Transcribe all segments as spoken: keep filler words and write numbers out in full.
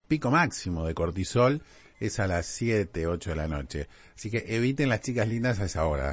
pico máximo de cortisol es a las siete, ocho de la noche. Así que eviten las chicas lindas a esa hora.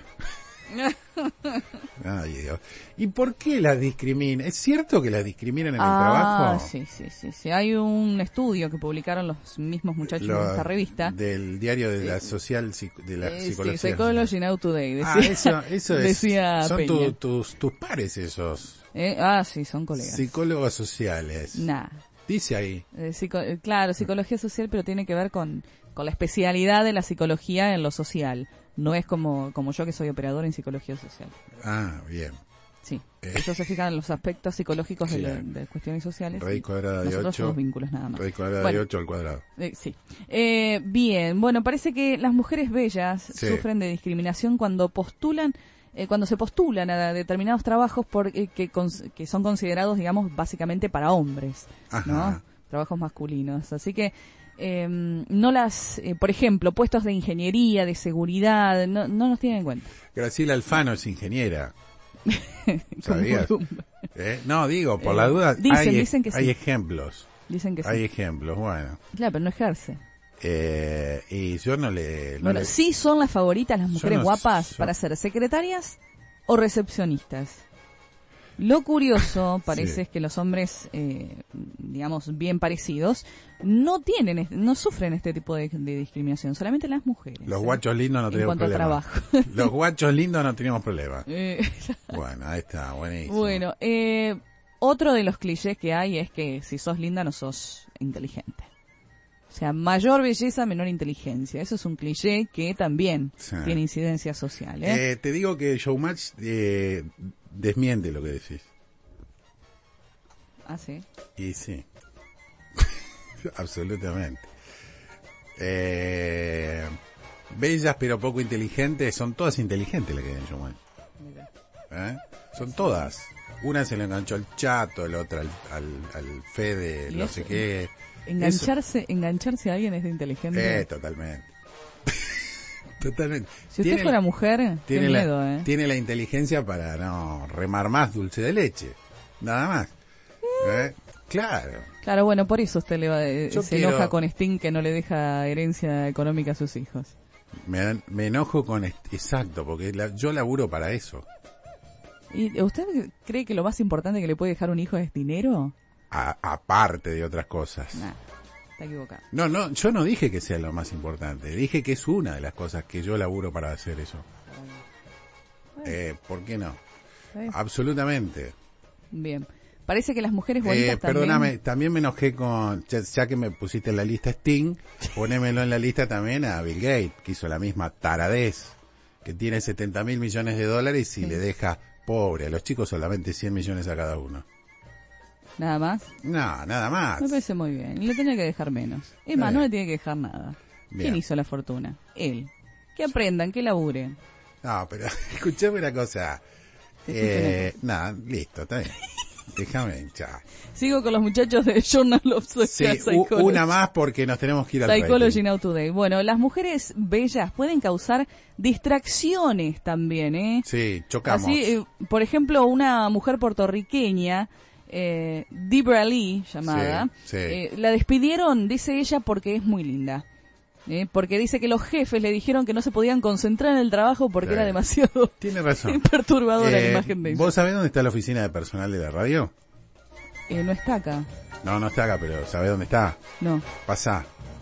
Ay, Dios. ¿Y por qué las discriminan? ¿Es cierto que las discriminan en ah, el trabajo? Sí, sí, sí, sí. Hay un estudio que publicaron los mismos muchachos Lo, de esta revista. Del diario de la social, de la eh, psicología. Sí, Psychology Now Today. Decía, ah, eso, eso es. Decía son Peña. tu, tus, tus pares esos. Eh, ah, sí, son colegas. Psicólogos sociales. Nah. Dice ahí. Eh, psico, eh, claro, psicología social, pero tiene que ver con, con la especialidad de la psicología en lo social. No es como, como yo que soy operador en psicología social. Ah, bien. Sí, eh. ellos se fijan en los aspectos psicológicos Sí, de, la, de cuestiones sociales. Raíz cuadrada de Nosotros ocho. somos vínculos nada más. Raíz cuadrada bueno, de ocho al cuadrado. Eh, sí. Eh, bien, bueno, parece que las mujeres bellas sí. sufren de discriminación cuando postulan, eh, cuando se postulan a determinados trabajos por, eh, que, cons, que son considerados, digamos, básicamente para hombres, Ajá. ¿no? Trabajos masculinos. Así que eh, no las, eh, por ejemplo, puestos de ingeniería, de seguridad, no, no nos tienen en cuenta. Graciela Alfano es ingeniera. ¿Sabías? ¿Eh? No, digo, por eh, la duda, dicen, hay, dicen que hay sí. ejemplos. Dicen que sí. Hay ejemplos, bueno. Claro, pero no ejerce. Eh, y yo no le... No bueno, le... sí son las favoritas las mujeres no, guapas yo... para ser secretarias o recepcionistas. Lo curioso parece sí. es que los hombres, eh, digamos, bien parecidos, no tienen, no sufren este tipo de, de discriminación, solamente las mujeres. Los ¿eh? guachos lindos no tenemos problema. En cuanto a trabajo. Los guachos lindos no tenemos problema. Eh, bueno, ahí está, buenísimo. bueno, eh, otro de los clichés que hay es que si sos linda no sos inteligente. O sea, mayor belleza, menor inteligencia. Eso es un cliché que también sí. tiene incidencia social. ¿eh? Eh, te digo que Showmatch eh, desmiente lo que decís. Ah, sí. Y sí. Absolutamente. Eh, bellas pero poco inteligentes, son todas inteligentes las que hay en Showmatch. ¿Eh? Son todas. Una se le enganchó al Chato, el otro al, al, al Fede, no sé qué. Engancharse, Eso. engancharse a alguien es inteligente. Eh, totalmente. Totalmente. Si usted fuera mujer, tiene qué la, miedo, ¿eh? Tiene la inteligencia para no remar más dulce de leche. Nada más. ¿Eh? Claro. Claro, bueno, por eso usted le va, eh, se quiero... enoja con Sting que no le deja herencia económica a sus hijos. Me, me enojo con... Exacto, porque la, yo laburo para eso. ¿Y usted cree que lo más importante que le puede dejar un hijo es dinero? A, aparte de otras cosas. Nah, está equivocado. No, no, yo no dije que sea lo más importante. Dije que es una de las cosas que yo laburo para hacer eso. Bueno. Eh, ¿Por qué no? Absolutamente. Bien. Parece que las mujeres bonitas eh, también... Perdóname, también me enojé con... Ya, ya que me pusiste en la lista Sting, ponémelo en la lista también a Bill Gates, que hizo la misma taradez, que tiene setenta mil millones de dólares y sí. le deja pobre a los chicos solamente cien millones a cada uno. ¿Nada más? No, nada más. Me parece muy bien. Le tenía que dejar menos. Es más, eh. no le tiene que dejar nada. Bien. ¿Quién hizo la fortuna? Él. Que aprendan, que laburen. No, pero escuchame una cosa. Eh, nada, listo, está bien. Déjame hinchar. Sigo con los muchachos de Journal of Social sí, Psychology. Una más porque nos tenemos que ir al Psychology Now Today. Bueno, las mujeres bellas pueden causar distracciones también, ¿eh? Sí, chocamos. Así, eh, por ejemplo, una mujer puertorriqueña, eh, Debra Lee, llamada, sí, sí. Eh, la despidieron, dice ella, porque es muy linda. Eh, porque dice que los jefes le dijeron que no se podían concentrar en el trabajo porque sí. era demasiado Tiene razón. perturbadora eh, la imagen de ella. ¿Vos sabés dónde está la oficina de personal de la radio? Eh, no está acá. No, no está acá, pero ¿sabés dónde está? No. Pasá.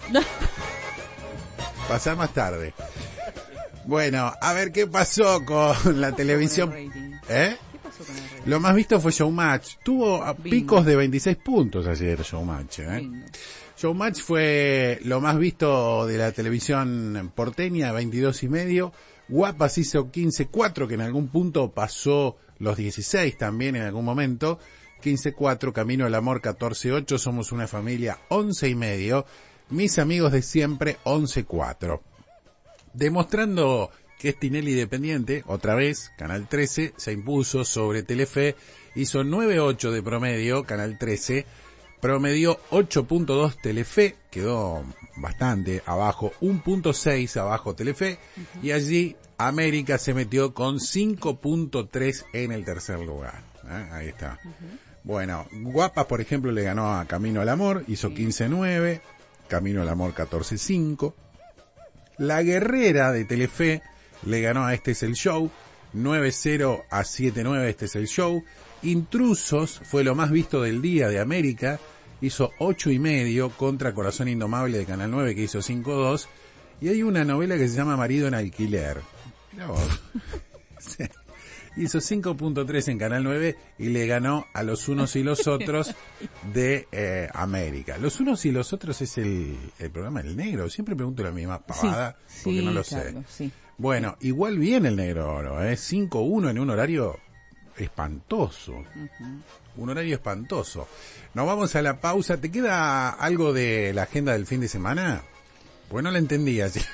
Pasá más tarde. Bueno, a ver qué pasó con la televisión. ¿Eh? ¿Qué pasó con el rating? Lo más visto fue Showmatch. Tuvo Bingo. picos de veintiséis puntos ayer Showmatch, ¿eh? Bingo. Showmatch fue lo más visto de la televisión porteña, veintidós y medio. Guapas hizo quince cuatro, que en algún punto pasó los dieciséis también en algún momento. quince cuatro, Camino al Amor catorce ocho, Somos una familia once y medio. Mis amigos de siempre once cuatro. Demostrando que es Tinelli dependiente, otra vez, Canal trece se impuso sobre Telefe, hizo nueve ocho de promedio, Canal trece, promedió ocho punto dos Telefe, quedó bastante abajo, uno punto seis abajo Telefe, uh-huh. y allí América se metió con cinco punto tres en el tercer lugar. ¿Eh? Ahí está. Uh-huh. Bueno, Guapas, por ejemplo, le ganó a Camino al Amor, hizo sí. quince nueve, Camino al Amor catorce cinco. La Guerrera de Telefe le ganó a Este es el Show, nueve cero a siete nueve, Este es el Show. Intrusos fue lo más visto del día de América, hizo ocho y medio contra Corazón Indomable de Canal nueve, que hizo cinco dos. Y hay una novela que se llama Marido en Alquiler. Mirá vos. Sí. Hizo cinco punto tres en Canal nueve y le ganó a Los Unos y los Otros de eh, América. Los Unos y los Otros es el, el programa del Negro. Siempre pregunto la misma pavada, sí, porque sí, no lo Carlos, sé. Sí. Bueno, igual bien el Negro Oro, ¿eh? cinco uno en un horario espantoso. Uh-huh. Un horario espantoso. Nos vamos a la pausa. ¿Te queda algo de la agenda del fin de semana? Pues no la entendía. ¿Sí?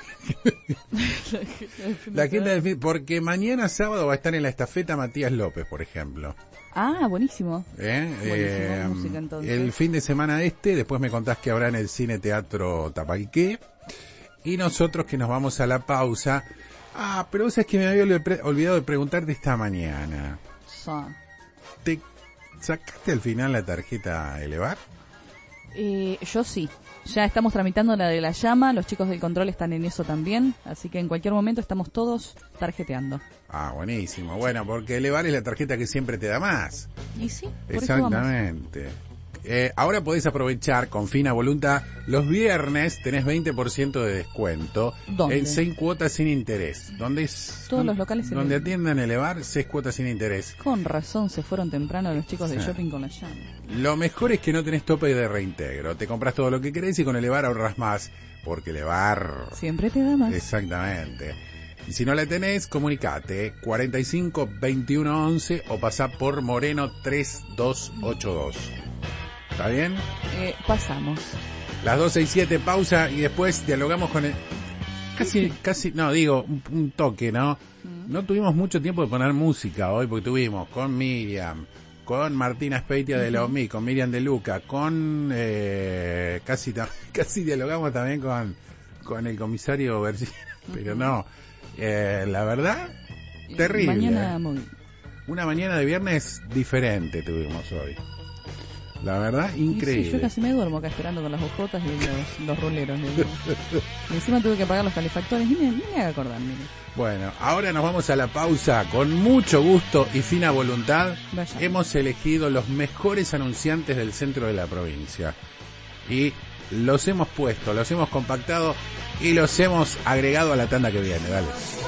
La agenda del fin, porque mañana sábado va a estar en la estafeta Matías López, por ejemplo. Ah, buenísimo. ¿Eh? Eh, música, entonces. El fin de semana este, después me contás que habrá en el Cine Teatro Tapalqué. Y nosotros que nos vamos a la pausa. Ah, pero vos sabés que me había olvidado de preguntarte esta mañana. So. ¿Te sacaste al final la tarjeta Elevar? Eh, yo sí. Ya estamos tramitando la de la llama, los chicos del control están en eso también, así que en cualquier momento estamos todos tarjeteando. Ah, buenísimo. Bueno, porque Elevar es la tarjeta que siempre te da más. Y sí, por exactamente. Eh, ahora podés aprovechar con fina voluntad. Los viernes tenés veinte por ciento de descuento. ¿Dónde? En seis cuotas sin interés. ¿Dónde es? Todos los locales. Donde atiendan Elevar, seis cuotas sin interés. Con razón se fueron temprano los chicos sí. del shopping con la llama. Lo mejor es que no tenés tope de reintegro. Te compras todo lo que querés y con Elevar ahorras más. Porque Elevar siempre te da más. Exactamente. Y si no la tenés, comunicate cuarenta y cinco veintiuno once o pasá por Moreno tres dos ocho dos. ¿Está bien? Eh, pasamos. Las doce y siete, pausa y después dialogamos con el... Casi, casi, no, digo, un, un toque, ¿no? No tuvimos mucho tiempo de poner música hoy porque tuvimos con Miriam, con Martina Speitia de la O M I, con Miriam de Luca, con... Eh, casi casi dialogamos también con, con el comisario Bergina, pero no. Eh, la verdad, terrible. Mañana ¿eh? muy... Una mañana de viernes diferente tuvimos hoy. La verdad, increíble. Sí, yo casi me duermo acá esperando con las hojotas y los, los roleros. Y encima tuve que apagar los calefactores. Ni me, ni me haga acordar, mire. Bueno, ahora nos vamos a la pausa. Con mucho gusto y fina voluntad Vaya. Hemos elegido los mejores anunciantes del centro de la provincia. Y los hemos puesto, los hemos compactado y los hemos agregado a la tanda que viene. Dale.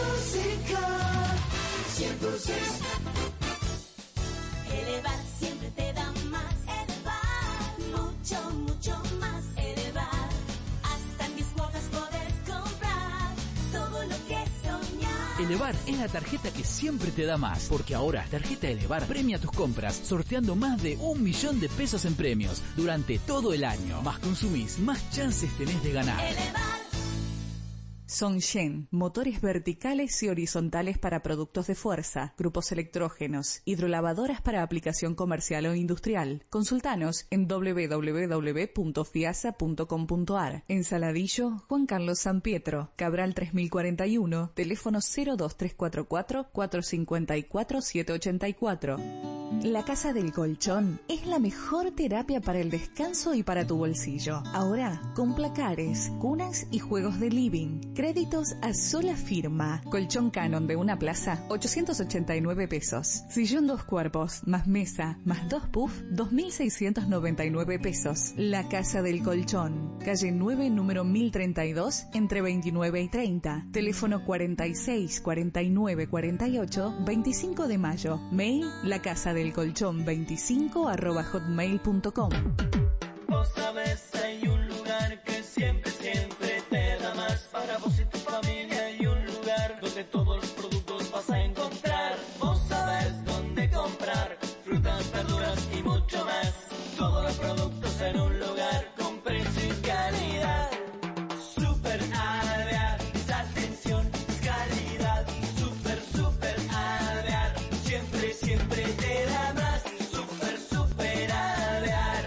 Elevar es la tarjeta que siempre te da más, porque ahora Tarjeta Elevar premia tus compras sorteando más de un millón de pesos en premios durante todo el año. Más consumís, más chances tenés de ganar. Elevar. Songshen, motores verticales y horizontales para productos de fuerza, grupos electrógenos, hidrolavadoras para aplicación comercial o industrial. Consultanos en doble u doble u doble u punto fiasa punto com punto a r. En Saladillo, Juan Carlos San Pietro, Cabral tres mil cuarenta y uno, teléfono cero dos tres cuatro cuatro, cuatro cinco cuatro, siete ocho cuatro. La Casa del Colchón es la mejor terapia para el descanso y para tu bolsillo. Ahora, con placares, cunas y juegos de living. Créditos a sola firma. Colchón Canon de una plaza, ochocientos ochenta y nueve pesos. Sillón dos cuerpos, más mesa, más dos puff, dos mil seiscientos noventa y nueve pesos. La Casa del Colchón. Calle nueve, número mil treinta y dos, entre veintinueve y treinta. Teléfono cuarenta y seis, cuarenta y nueve, cuarenta y ocho, veinticinco de mayo. Mail, la casa del colchón veinticinco arroba hotmail punto com. Vos sabés, hay un lugar que siempre, siempre te da más. Para vos y tu familia hay un lugar donde todos los productos vas a encontrar. Vos sabés dónde comprar frutas, verduras y mucho más. Todos los productos en un lugar con precio y calidad. Super Alvear, atención, calidad. Super, super Alvear, siempre, siempre te da más. Super, super Alvear,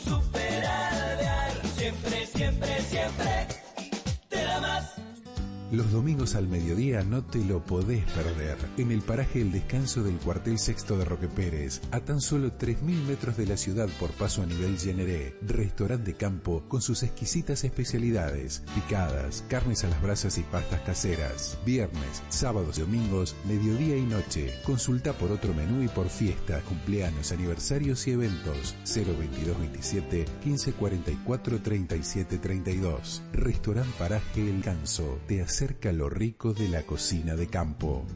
super Alvear, siempre, siempre, siempre te da más. Los domingos al mediodía no te lo podés perder. En el paraje El Descanso del Cuartel Sexto de Roque Pérez, a tan solo tres mil metros de la ciudad por paso a nivel Generé, restaurante de campo con sus exquisitas especialidades, picadas, carnes a las brasas y pastas caseras. Viernes, sábados y domingos, mediodía y noche. Consulta por otro menú y por fiestas, cumpleaños, aniversarios y eventos. cero veintidós veintisiete quince cuarenta y cuatro treinta y siete treinta y dos. Restaurante Paraje El Descanso te acerca lo rico de la cocina de campo.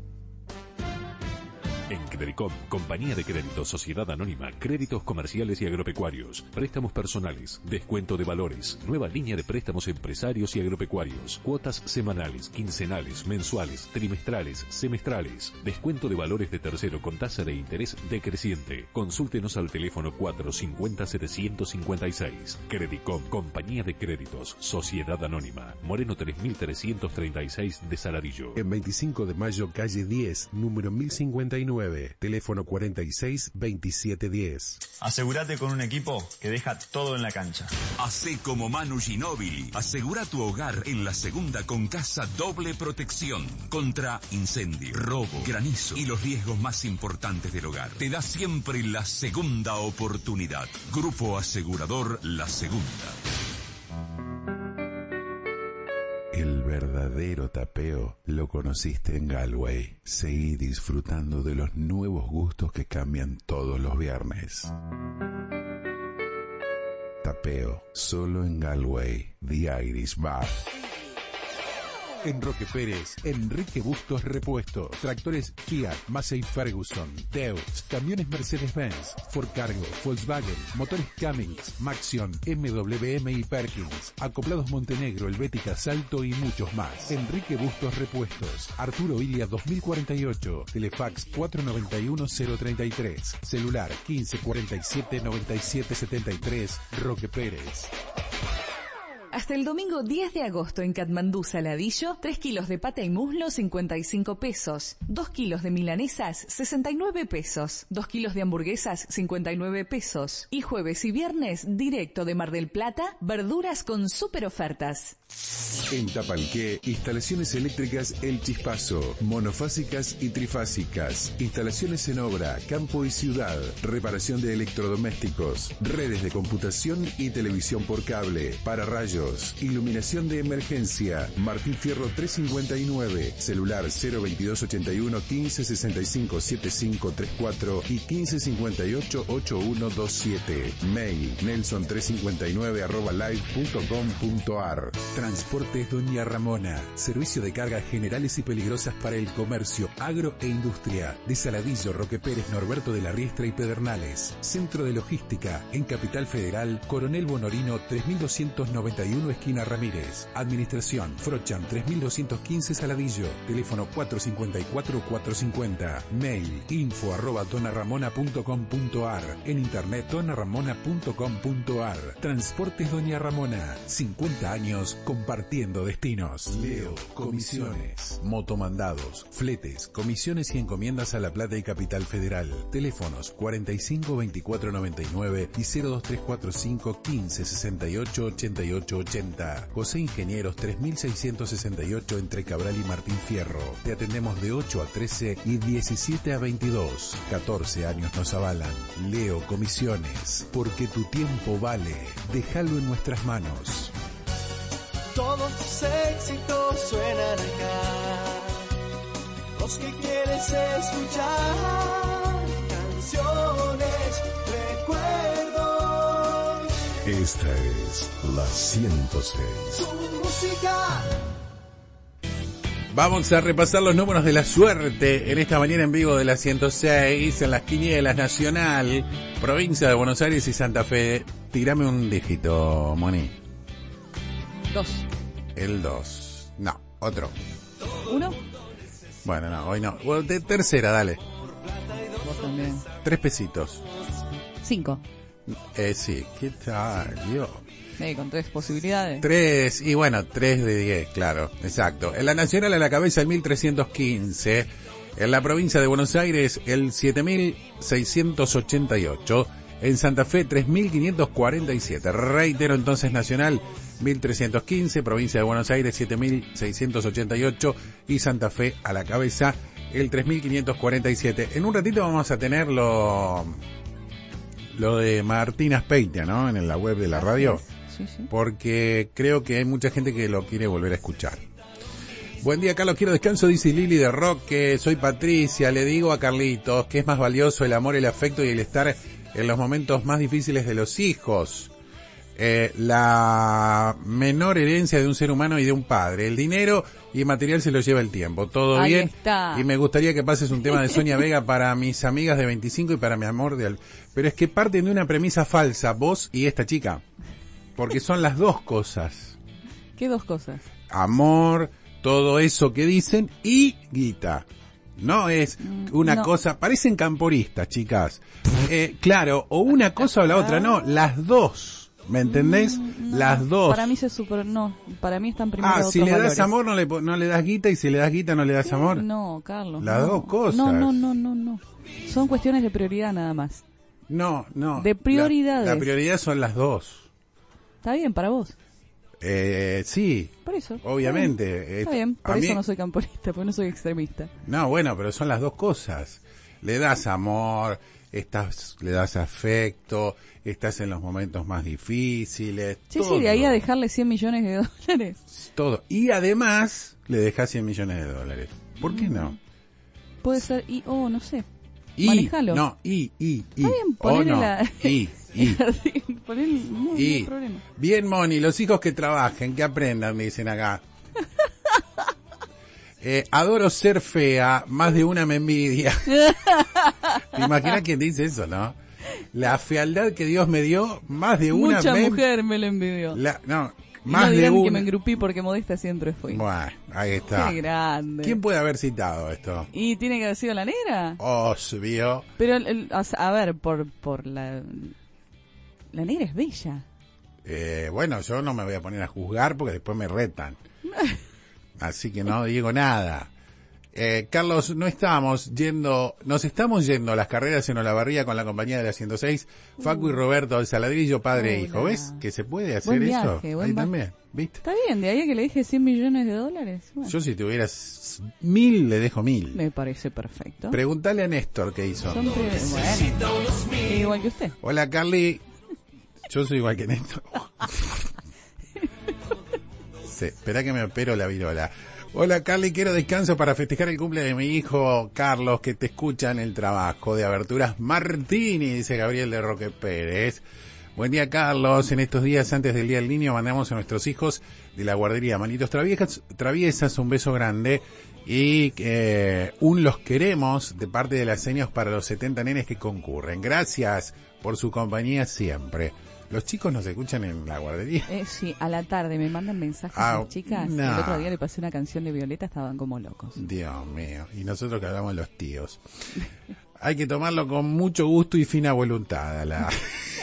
En Credicom, Compañía de Créditos Sociedad Anónima, créditos comerciales y agropecuarios, préstamos personales, descuento de valores, nueva línea de préstamos empresarios y agropecuarios, cuotas semanales, quincenales, mensuales, trimestrales, semestrales, descuento de valores de tercero con tasa de interés decreciente. Consúltenos al teléfono cuatro cincuenta setecientos cincuenta y seis. Credicom, Compañía de Créditos Sociedad Anónima, Moreno tres mil trescientos treinta y seis de Saladillo. En veinticinco de mayo, calle diez, número mil cincuenta y nueve. Teléfono cuarenta y seis veintisiete diez. Asegúrate con un equipo que deja todo en la cancha. Hacé como Manu Ginóbili. Asegura tu hogar en la segunda con Casa Doble Protección contra incendio, robo, granizo y los riesgos más importantes del hogar. Te da siempre la segunda oportunidad. Grupo Asegurador La Segunda. El verdadero tapeo lo conociste en Galway. Seguí disfrutando de los nuevos gustos que cambian todos los viernes. Tapeo, solo en Galway, The Irish Bar. En Roque Pérez, Enrique Bustos Repuestos, tractores Fiat, Massey Ferguson, Deus, camiones Mercedes-Benz, Ford Cargo, Volkswagen, motores Cummins, Maxion, M W M y Perkins, acoplados Montenegro, Helvética, Salto y muchos más. Enrique Bustos Repuestos, Arturo Ilia dos mil cuarenta y ocho, Telefax cuatro noventa y uno cero treinta y tres, celular quince cuarenta y siete noventa y siete setenta y tres, Roque Pérez. Hasta el domingo diez de agosto en Katmandú, Saladillo, tres kilos de pata y muslo, cincuenta y cinco pesos. dos kilos de milanesas, sesenta y nueve pesos. dos kilos de hamburguesas, cincuenta y nueve pesos. Y jueves y viernes, directo de Mar del Plata, verduras con super ofertas. En Tapalqué, instalaciones eléctricas El Chispazo, monofásicas y trifásicas, instalaciones en obra, campo y ciudad, reparación de electrodomésticos, redes de computación y televisión por cable, pararrayos, iluminación de emergencia. Martín Fierro trescientos cincuenta y nueve, celular cero veintidós ochenta y uno quince sesenta y cinco setenta y cinco treinta y cuatro y quince cincuenta y ocho ochenta y uno veintisiete. Mail nelson trescientos cincuenta y nueve arroba live punto com punto ar. Transportes Doña Ramona, servicio de cargas generales y peligrosas para el comercio, agro e industria, de Saladillo, Roque Pérez, Norberto de la Riestra y Pedernales. Centro de logística, en Capital Federal, Coronel Bonorino tres mil doscientos noventa y uno, esquina Ramírez. Administración, Frochan tres mil doscientos quince Saladillo, teléfono cuatro cincuenta y cuatro cuatrocientos cincuenta. Mail, info arroba donaramona punto com punto ar. En internet, donaramona punto com punto ar. Transportes Doña Ramona, cincuenta años compartiendo destinos. Leo, comisiones, motomandados, fletes, comisiones y encomiendas a La Plata y Capital Federal. Teléfonos cuarenta y cinco veinticuatro noventa y nueve y cero dos tres cuatro cinco quince sesenta y ocho ochenta y ocho ochenta. José Ingenieros tres mil seiscientos sesenta y ocho entre Cabral y Martín Fierro. Te atendemos de ocho a trece y diecisiete a veintidós. catorce años nos avalan. Leo Comisiones, porque tu tiempo vale. Déjalo en nuestras manos. Todos tus éxitos suenan acá, los que quieres escuchar, canciones, recuerdos. Esta es la ciento seis. Tu música. Vamos a repasar los números de la suerte en esta mañana en vivo de la ciento seis, en las quinielas nacional, provincia de Buenos Aires y Santa Fe. Tírame un dígito, Moni. Dos. El dos. No, otro. ¿Uno? Bueno, no, hoy no. Bueno, de tercera, dale. Vos también. Tres pesitos. Cinco. Eh, sí. ¿Qué tal, Dios? Sí, con tres posibilidades. Tres, y bueno, tres de diez, claro, exacto. En la nacional a la cabeza el mil trescientos quince. En la provincia de Buenos Aires el siete mil seiscientos ochenta y ocho. En Santa Fe, tres mil quinientos cuarenta y siete. Reitero entonces, Nacional, mil trescientos quince. Provincia de Buenos Aires, siete mil seiscientos ochenta y ocho. Y Santa Fe a la cabeza, el tres mil quinientos cuarenta y siete. En un ratito vamos a tener lo, lo de Martín Azpeitia, ¿no? En la web de la radio. Sí, sí. Porque creo que hay mucha gente que lo quiere volver a escuchar. Buen día, Carlos, quiero descanso, dice Lili de Roque. Soy Patricia, le digo a Carlitos que es más valioso el amor, el afecto y el estar en los momentos más difíciles de los hijos. Eh, la menor herencia de un ser humano y de un padre. El dinero y el material se lo lleva el tiempo. Todo Ahí bien. Está. Y me gustaría que pases un tema de Sonia Vega para mis amigas de veinticinco y para mi amor de... Al... Pero es que parten de una premisa falsa, vos y esta chica. Porque son las dos cosas. ¿Qué dos cosas? Amor, todo eso que dicen, y guita. No es una no. cosa, parecen camporistas, chicas. Eh, claro, o una cosa o la otra, no, las dos. ¿Me entendés? No, las dos. Para mí se super, no, para mí están primero Ah, otros si le das valores. amor no le, no le das guita, y si le das guita no le das amor. No, Carlos. Las no. dos cosas. No, no, no, no, no. Son cuestiones de prioridad nada más. No, no. De prioridades. La, la prioridad son las dos. Está bien para vos. Eh, sí. Por eso. Obviamente. Está bien, Eh, Está bien. por a eso mí- no soy camporista, porque no soy extremista. No, bueno, pero son las dos cosas. Le das amor, estás, le das afecto, estás en los momentos más difíciles. Sí, todo, sí, de ahí a dejarle cien millones de dólares. todo. Y además le dejas cien millones de dólares. ¿Por qué no? Puede ser, y, oh, no sé. Y, Manejalo. no, y, y, y. Está bien, o ponele no. la... Y, y. Ponele, no, no hay Y, problema. bien, Moni, los hijos que trabajen, que aprendan, me dicen acá. Eh, adoro ser fea, más de una me envidia. ¿Te imaginas quién dice eso, no? La fealdad que Dios me dio, más de una Mucha me... mujer me lo envidió. La, no, Y más no de digan una... que me engrupí porque modesta siempre fui. Bueno, ahí está. Qué grande. ¿Quién puede haber citado esto? ¿Y tiene que haber sido la negra? Obvio. Pero, el- el- o sea, a ver, por por la... La negra es bella. Eh, bueno, yo no me voy a poner a juzgar porque después me retan. Así que no digo nada. Eh, Carlos, no estamos yendo, nos estamos yendo a las carreras en Olavarría con la compañía de la ciento seis, Facu y Roberto del Saladrillo, padre e hijo. Hola. ¿Ves que se puede hacer Buen eso? viaje, buen Ahí viaje. también, ¿viste? Está bien, de ahí a que le dije cien millones de dólares. Bueno, Yo si tuvieras mil, le dejo mil. me parece perfecto. Preguntale a Néstor qué hizo. Son pre- bueno, igual que usted. Hola, Carly. Yo soy igual que Néstor. Sí, espera que me opero la virola. Hola, Carly, quiero descanso para festejar el cumple de mi hijo Carlos, que te escucha en el trabajo de Aberturas Martini, dice Gabriel de Roque Pérez. Buen día, Carlos. En estos días antes del Día del Niño mandamos a nuestros hijos de la guardería Manitos Traviesas, traviesas un beso grande y eh, un los queremos de parte de las señas para los setenta nenes que concurren. Gracias por su compañía siempre. ¿Los chicos nos escuchan en la guardería? Eh, sí, a la tarde me mandan mensajes Ah, las chicas. no. El otro día le pasé una canción de Violeta, estaban como locos. Dios mío. Y nosotros que hablamos los tíos. Hay que tomarlo con mucho gusto y fina voluntad. A la,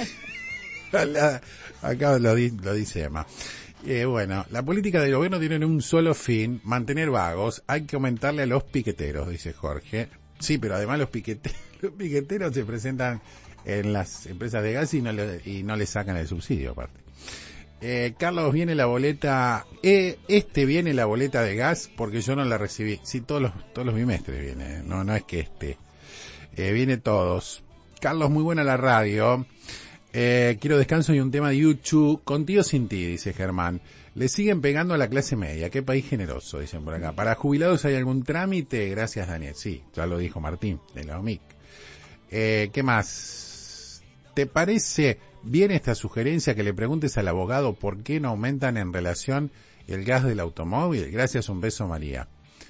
a la- acá lo, di- lo dice Emma. Eh, bueno, la política del gobierno tiene un solo fin, mantener vagos. Hay que aumentarle a los piqueteros, dice Jorge. Sí, pero además los piqueteros, los piqueteros se presentan en las empresas de gas y no le, y no le sacan el subsidio aparte. Eh, Carlos, viene la boleta, eh, este viene la boleta de gas porque yo no la recibí. Sí, todos los, todos los bimestres viene, no, no es que este. Eh, viene todos. Carlos, muy buena la radio. Eh, quiero descanso y un tema de YouTube. Contigo sin ti, dice Germán. Le siguen pegando a la clase media. Qué país generoso, dicen por acá. ¿Para jubilados hay algún trámite? Gracias, Daniel. Sí, ya lo dijo Martín, de la O M I C. Eh, ¿qué más? ¿Te parece bien esta sugerencia que le preguntes al abogado por qué no aumentan en relación el gas del automóvil? Gracias, un beso, María.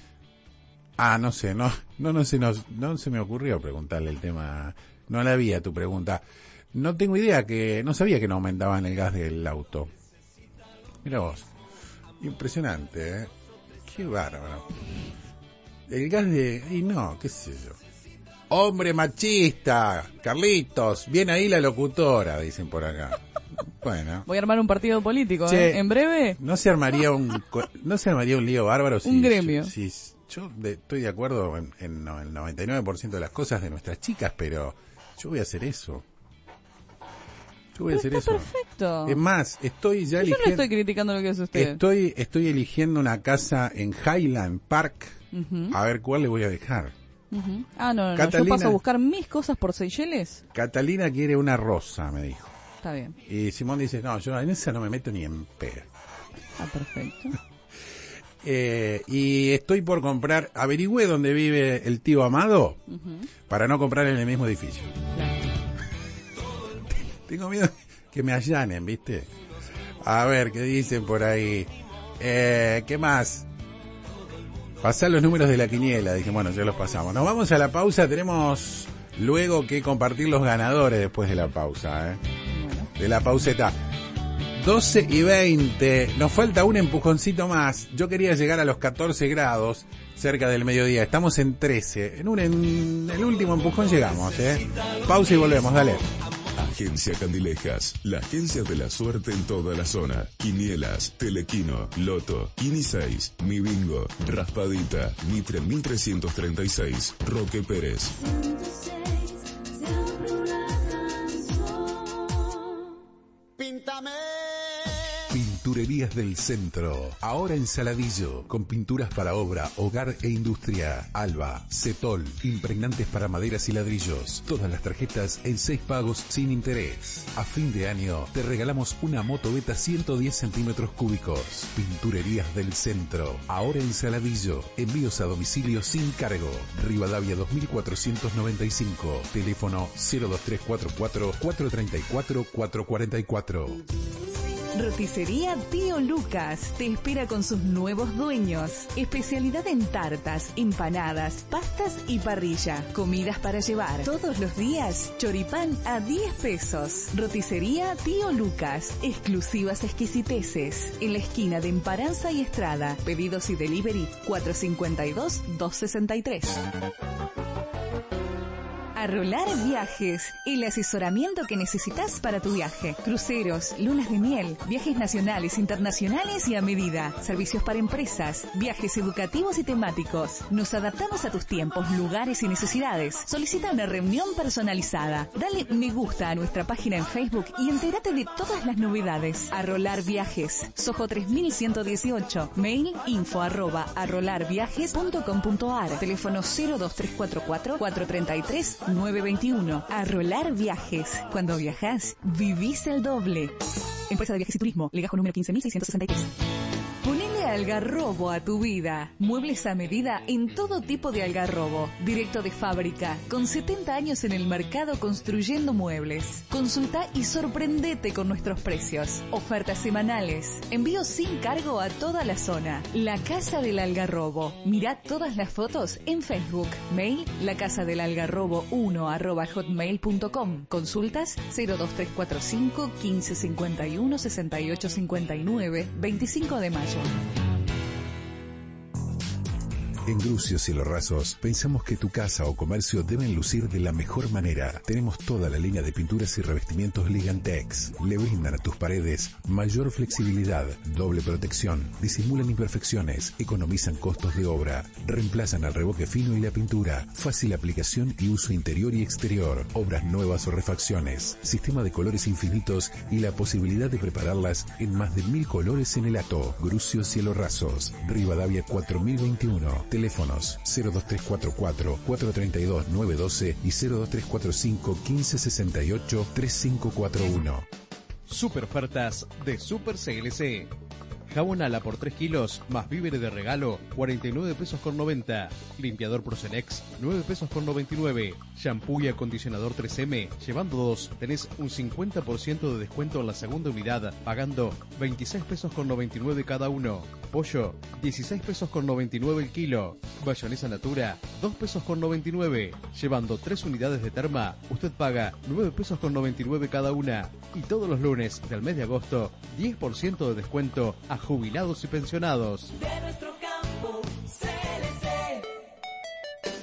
Ah, no sé, no, no, no se nos, no se me ocurrió preguntarle el tema. No la vi a tu pregunta. No tengo idea que, no sabía que no aumentaban el gas del auto. Mira vos. Impresionante, ¿eh? Qué bárbaro. El gas de, y no, qué sé yo. Hombre machista, Carlitos, viene ahí la locutora, dicen por acá. Bueno. Voy a armar un partido político, Che, ¿eh? En breve. No se armaría un, co- no se armaría un lío bárbaro si, Un gremio. si, si- yo de- estoy de acuerdo en, en no- el noventa y nueve por ciento de las cosas de nuestras chicas, pero yo voy a hacer eso. qué voy a hacer Está eso? perfecto. Es más, estoy ya Yo eligiendo... no estoy criticando lo que hace usted. Estoy, estoy eligiendo una casa en Highland Park, Uh-huh. a ver cuál le voy a dejar. Uh-huh. Ah, no, no, no, Catalina- yo paso a buscar mis cosas por Seychelles. Catalina quiere una rosa, me dijo. Está bien. Y Simón dice, no, yo en esa no me meto ni en pedo. Ah, perfecto. Eh, y estoy por comprar, averigüé dónde vive el tío Amado, Uh-huh. para no comprar en el mismo edificio. Claro. Tengo miedo que me allanen, ¿viste? A ver, ¿qué dicen por ahí? Eh, ¿qué más? Pasar los números de la quiniela. Dije, bueno, ya los pasamos. Nos vamos a la pausa. Tenemos luego que compartir los ganadores después de la pausa, ¿eh? Bueno. De la pauseta. doce y veinte. Nos falta un empujoncito más. Yo quería llegar a los catorce grados cerca del mediodía. Estamos en trece. En un en el último empujón llegamos, ¿eh? Pausa y volvemos. Dale. Agencia Candilejas, la agencia de la suerte en toda la zona. Quinielas, Telequino, Loto, Quini seis, Mi Bingo, Raspadita, Mitre mil trescientos treinta y seis, Roque Pérez. Píntame. Pinturerías del Centro, ahora en Saladillo, con pinturas para obra, hogar e industria. Alba, Cetol, impregnantes para maderas y ladrillos. Todas las tarjetas en seis pagos sin interés. A fin de año te regalamos una moto Beta ciento diez centímetros cúbicos. Pinturerías del Centro, ahora en Saladillo. Envíos a domicilio sin cargo. Rivadavia dos mil cuatrocientos noventa y cinco. Teléfono cero dos tres cuatro cuatro, cuatro tres cuatro, cuatro cuatro cuatro. Roticería Tío Lucas te espera con sus nuevos dueños. Especialidad en tartas, empanadas, pastas y parrilla. Comidas para llevar. Todos los días, choripán a diez pesos. Roticería Tío Lucas. Exclusivas exquisiteces. En la esquina de Emparanza y Estrada. Pedidos y delivery cuatro cinco dos, dos seis tres. Arrolar Viajes, el asesoramiento que necesitas para tu viaje. Cruceros, lunas de miel, viajes nacionales, internacionales y a medida. Servicios para empresas, viajes educativos y temáticos. Nos adaptamos a tus tiempos, lugares y necesidades. Solicita una reunión personalizada. Dale me gusta a nuestra página en Facebook y entérate de todas las novedades. Arrolar Viajes, Sojo tres mil ciento dieciocho. Mail info arroba arrolarviajes punto com punto ar. Teléfono cero dos tres cuatro cuatro, cuatro tres tres, nueve veintiuno. Arrolar Viajes. Cuando viajas, vivís el doble. Empresa de Viajes y Turismo. Legajo número quince mil seiscientos sesenta y tres. Ponele algarrobo a tu vida. Muebles a medida en todo tipo de algarrobo. Directo de fábrica. Con setenta años en el mercado construyendo muebles. Consulta y sorprendete con nuestros precios. Ofertas semanales. Envío sin cargo a toda la zona. La Casa del Algarrobo. Mirá todas las fotos en Facebook. Mail lacasadelalgarrobo uno arroba hotmail punto com. Consultas cero dos tres cuatro cinco, quince cincuenta y uno, sesenta y ocho cincuenta y nueve, veinticinco de mayo. En Grucio Cielo Rasos pensamos que tu casa o comercio deben lucir de la mejor manera. Tenemos toda la línea de pinturas y revestimientos Ligantex. Le brindan a tus paredes mayor flexibilidad, doble protección, disimulan imperfecciones, economizan costos de obra, reemplazan al revoque fino y la pintura, fácil aplicación y uso interior y exterior, obras nuevas o refacciones, sistema de colores infinitos y la posibilidad de prepararlas en más de mil colores en el acto. Grucio Cielo Rasos, Rivadavia cuatro mil veintiuno. Teléfonos cero dos tres cuatro cuatro, cuatro tres dos, nueve uno dos y cero dos tres cuatro cinco, quince sesenta y ocho, treinta y cinco cuarenta y uno. Super ofertas de Super C L C. Jabón ala por tres kilos, más víveres de regalo, cuarenta y nueve pesos con noventa. Limpiador Procenex, nueve pesos con noventa y nueve. Shampoo y acondicionador tres eme, llevando dos, tenés un cincuenta por ciento de descuento en la segunda unidad, pagando veintiséis pesos con noventa y nueve cada uno. Pollo, dieciséis pesos con noventa y nueve el kilo. Bayonesa Natura, dos pesos con noventa y nueve. Llevando tres unidades de terma, usted paga nueve pesos con noventa y nueve cada una. Y todos los lunes del mes de agosto, diez por ciento de descuento a jubilados y pensionados. De nuestro campo, C L C.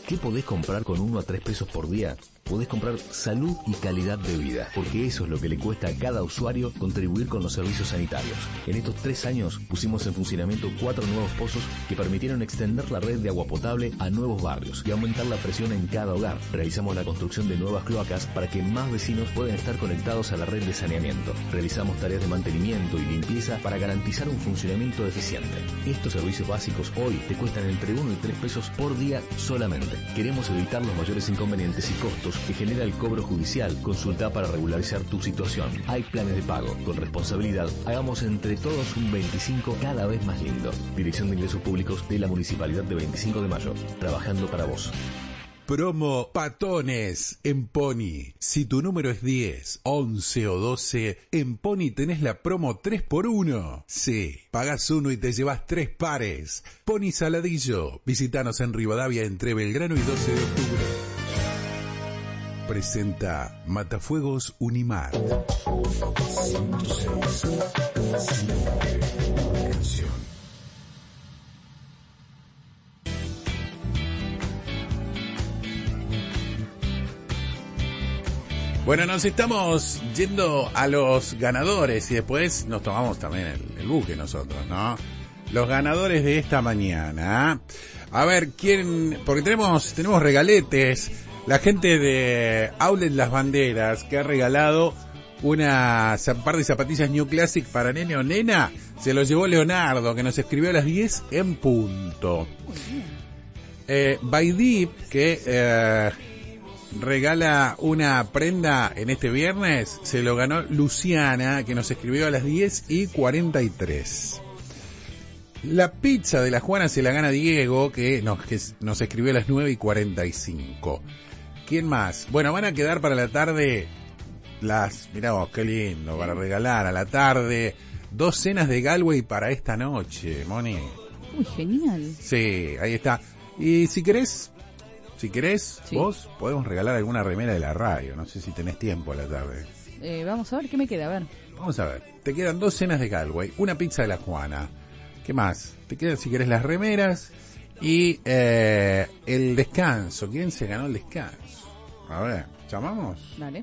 ¿Qué podés comprar con uno a tres pesos por día? Podés comprar salud y calidad de vida, porque eso es lo que le cuesta a cada usuario contribuir con los servicios sanitarios. En estos tres años pusimos en funcionamiento cuatro nuevos pozos que permitieron extender la red de agua potable a nuevos barrios y aumentar la presión en cada hogar. Realizamos la construcción de nuevas cloacas para que más vecinos puedan estar conectados a la red de saneamiento. Realizamos tareas de mantenimiento y limpieza para garantizar un funcionamiento eficiente. Estos servicios básicos hoy te cuestan entre uno y tres pesos por día solamente. Queremos evitar los mayores inconvenientes y costos que genera el cobro judicial. Consulta para regularizar tu situación. Hay planes de pago. Con responsabilidad, hagamos entre todos un veinticinco cada vez más lindo. Dirección de Ingresos Públicos de la Municipalidad de veinticinco de mayo. Trabajando para vos. Promo Patones en Pony. Si tu número es diez, once o doce, en Pony tenés la promo tres por uno. Sí, pagás uno y te llevas tres pares. Pony Saladillo. Visítanos en Rivadavia entre Belgrano y doce de octubre. Presenta Matafuegos Unimar. ciento seis, canción. Bueno, nos estamos yendo a los ganadores y después nos tomamos también el, el buque nosotros, ¿no? Los ganadores de esta mañana. A ver, ¿quién? Porque tenemos, tenemos regaletes. La gente de Outlet Las Banderas, que ha regalado una par de zapatillas New Classic para nene o nena, se lo llevó Leonardo, que nos escribió a las diez en punto. Eh, Baidí, que eh, regala una prenda en este viernes, se lo ganó Luciana, que nos escribió a las diez y cuarenta y tres. La pizza de la Juana se la gana Diego, que nos, que nos escribió a las nueve y cuarenta y cinco. ¿Quién más? Bueno, van a quedar para la tarde las, mirá vos, qué lindo, para regalar a la tarde, dos cenas de Galway para esta noche, Moni. Uy, genial. Sí, ahí está. Y si querés, si querés, sí, vos podemos regalar alguna remera de la radio, no sé si tenés tiempo a la tarde. Eh, vamos a ver, ¿qué me queda? A ver. Vamos a ver, te quedan dos cenas de Galway, una pizza de la Juana. ¿Qué más? Te quedan, si querés, las remeras y eh, el descanso. ¿Quién se ganó el descanso? A ver, ¿llamamos? Dale.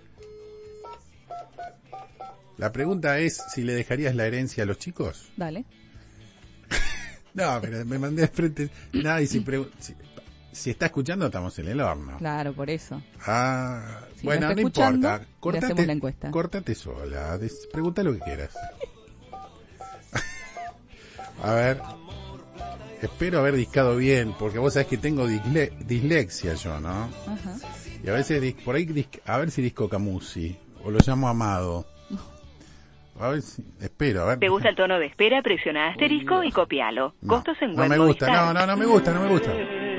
La pregunta es si le dejarías la herencia a los chicos. Dale. No, pero me mandé de frente. Nada, y si, pregu- si, si está escuchando, estamos en el horno. Claro, por eso. Ah, si bueno, no importa. Cortate, hacemos la encuesta. Cortate sola. Des, pregunta lo que quieras. A ver. Espero haber discado bien, porque vos sabés que tengo disle- dislexia yo, ¿no? Ajá. Y a veces, dis- por ahí, dis- a ver si disco Camusi, o lo llamo Amado. A ver si, espero, a ver. ¿Te gusta el tono de espera? Presiona asterisco y copialo. No, Costos en no web me gusta, Movistar. no, no, no me gusta, no me gusta.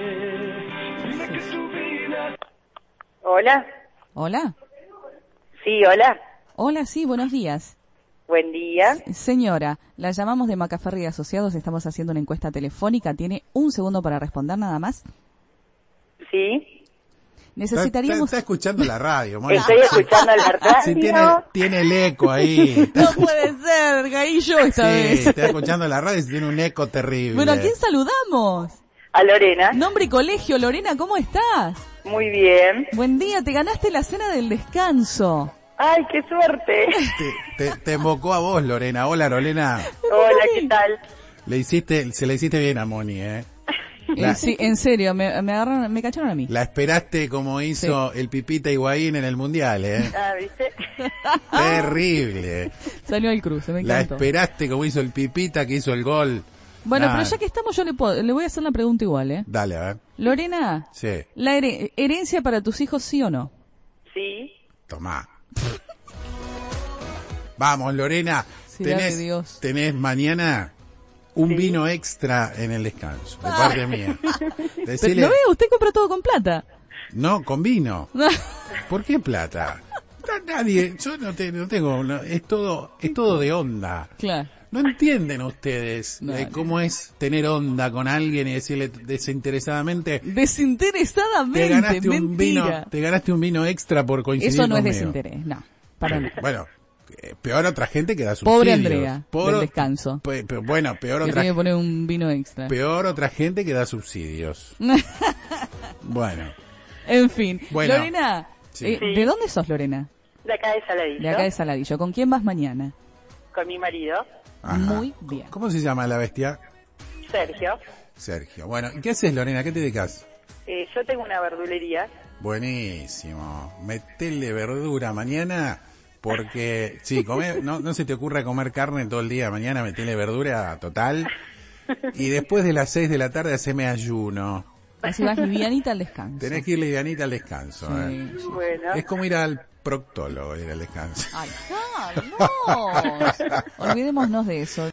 Hola. Hola. Sí, hola. Hola, sí, buenos días. Buen día. S- señora, la llamamos de Macaferri y Asociados, estamos haciendo una encuesta telefónica, ¿tiene un segundo para responder nada más? Sí. Necesitaríamos... Está, está, está escuchando la radio, Moni. Estoy escuchando la radio. Sí, tiene, tiene el eco ahí. No puede ser, caí yo esta Sí, vez. está escuchando la radio y tiene un eco terrible. Bueno, ¿a quién saludamos? A Lorena. Nombre y colegio, Lorena, ¿cómo estás? Muy bien. Buen día, te ganaste la cena del descanso. ¡Ay, qué suerte! Te, te, te invocó a vos, Lorena. Hola, Lorena. Hola, ¿qué tal? Le hiciste, se la hiciste bien a Moni, ¿eh? La, eh, sí, en serio, me, me agarraron, me cacharon a mí. La esperaste como hizo sí. el Pipita Higuaín en el Mundial, ¿eh? Ah, ¿viste? Terrible. Salió el cruce, me La encantó. esperaste como hizo el Pipita que hizo el gol. Bueno, Nah. pero ya que estamos, yo le puedo, le voy a hacer la pregunta igual, ¿eh? Dale, a ver. Lorena, Sí. ¿la her- herencia para tus hijos sí o no? Sí. Tomá. Vamos, Lorena. Sí, dame tenés, Dios. tenés mañana un Sí. vino extra en el descanso, de parte mía. Pero, Decile, ¿no ve? Usted compra todo con plata. no, con vino. ¿Por qué plata? Na- Nadie, yo no, te, no tengo, no, es todo, es todo de onda. Claro. No entienden ustedes No, eh, no. cómo es tener onda con alguien y decirle desinteresadamente, Desinteresadamente, te ganaste un mentira. vino, te ganaste un vino extra por coincidir Eso no es conmigo. desinterés, no, para nada. Bueno, eh, peor otra gente que da subsidios. Pobre Andrea, Por- del descanso. pe- pe- bueno, peor Que otra, tiene que poner un vino extra. peor otra gente que da subsidios. Bueno. En fin. Bueno, Lorena, sí. eh, Sí. ¿de dónde sos, Lorena? De acá de Saladillo. De acá de Saladillo. ¿Con quién vas mañana? Con mi marido, Ajá. Muy bien. ¿Cómo se llama la bestia? Sergio. Sergio. Bueno, ¿y qué haces, Lorena? ¿Qué te dedicas? Eh, yo tengo una verdulería. Buenísimo. Metele verdura mañana, porque, sí, come, no, no se te ocurra comer carne todo el día. Mañana metele verdura total. Y después de las seis de la tarde haceme ayuno. Así vas livianita al descanso. Tenés que ir livianita al descanso. Sí, ¿eh? sí. Bueno. Es como ir al proctólogo, ir al descanso. Ay, Carlos. Olvidémonos de eso.